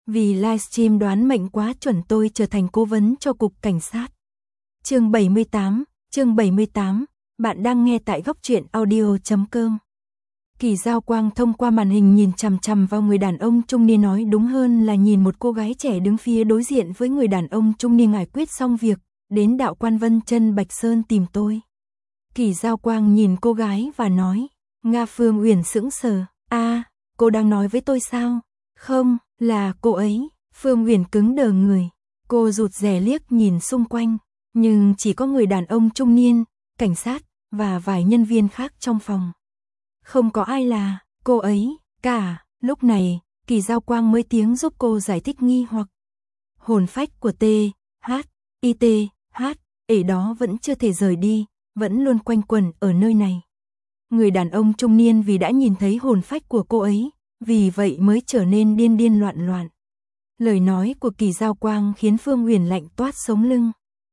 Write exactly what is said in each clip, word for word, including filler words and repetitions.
Vì livestream đoán mệnh quá chuẩn tôi trở thành cố vấn cho cục cảnh sát. Chương bảy mươi tám, chương bảy mươi tám, bạn đang nghe tại góc truyện audio chấm com. Kỳ Giao Quang thông qua màn hình nhìn chằm chằm vào người đàn ông trung niên, nói đúng hơn là nhìn một cô gái trẻ đứng phía đối diện với người đàn ông trung niên. Giải quyết xong việc, đến đạo quan Vân Chân Bạch Sơn tìm tôi. Kỳ Giao Quang nhìn cô gái và nói. Nga Phương Uyển sững sờ. A, cô đang nói với tôi sao? Không, là cô ấy. Phương Uyển cứng đờ người. Cô rụt rè liếc nhìn xung quanh, nhưng chỉ có người đàn ông trung niên, cảnh sát và vài nhân viên khác trong phòng. Không có ai là cô ấy cả. Lúc này, Kỳ Giao Quang mới tiếng giúp cô giải thích nghi hoặc. Hồn phách của T, H, I T, H, ấy đó vẫn chưa thể rời đi, vẫn luôn quanh quẩn ở nơi này. Người đàn ông trung niên vì đã nhìn thấy hồn phách của cô ấy, vì vậy mới trở nên điên điên loạn loạn. Lời nói của Kỳ Giao Quang khiến Phương Uyển lạnh toát sống lưng.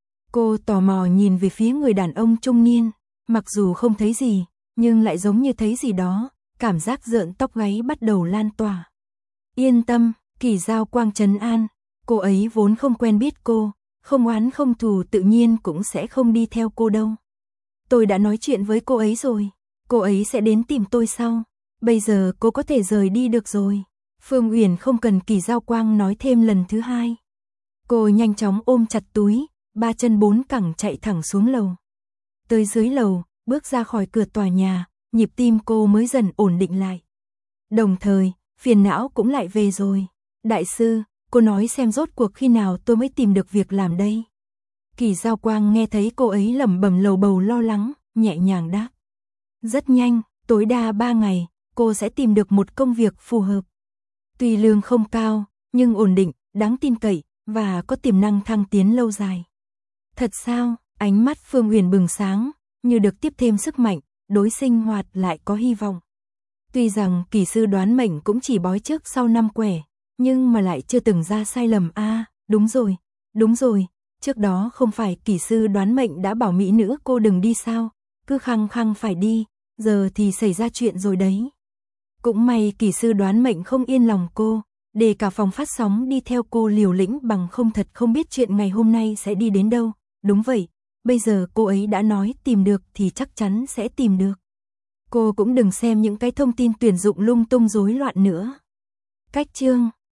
Cô tò mò nhìn về phía người đàn ông trung niên, mặc dù không thấy gì, nhưng lại giống như thấy gì đó, cảm giác rợn tóc gáy bắt đầu lan tỏa. Yên tâm, Kỳ Giao Quang trấn an, cô ấy vốn không quen biết cô, không oán không thù, tự nhiên cũng sẽ không đi theo cô đâu. Tôi đã nói chuyện với cô ấy rồi, cô ấy sẽ đến tìm tôi sau, bây giờ cô có thể rời đi được rồi. Phương Uyển không cần Kỳ Giao Quang nói thêm lần thứ hai. Cô nhanh chóng ôm chặt túi, ba chân bốn cẳng chạy thẳng xuống lầu. Tới dưới lầu, bước ra khỏi cửa tòa nhà, nhịp tim cô mới dần ổn định lại. Đồng thời, phiền não cũng lại về rồi. Đại sư, cô nói xem rốt cuộc khi nào tôi mới tìm được việc làm đây? Kỳ Giao Quang nghe thấy cô ấy lẩm bẩm lầu bầu lo lắng, nhẹ nhàng đáp. Rất nhanh, tối đa ba ngày, cô sẽ tìm được một công việc phù hợp. Tuy lương không cao, nhưng ổn định, đáng tin cậy, và có tiềm năng thăng tiến lâu dài. Thật sao? Ánh mắt Phương Uyển bừng sáng, như được tiếp thêm sức mạnh, đối sinh hoạt lại có hy vọng. Tuy rằng kỳ sư đoán mệnh cũng chỉ bói trước sau năm quẻ, nhưng mà lại chưa từng ra sai lầm. A, à, đúng rồi, đúng rồi, trước đó không phải kỳ sư đoán mệnh đã bảo mỹ nữ cô đừng đi sao, cứ khăng khăng phải đi, giờ thì xảy ra chuyện rồi đấy. Cũng may kỳ sư đoán mệnh không yên lòng cô, để cả phòng phát sóng đi theo cô liều lĩnh, bằng không thật không biết chuyện ngày hôm nay sẽ đi đến đâu. Đúng vậy, bây giờ cô ấy đã nói tìm được thì chắc chắn sẽ tìm được. Cô cũng đừng xem những cái thông tin tuyển dụng lung tung rối loạn nữa. Cách chương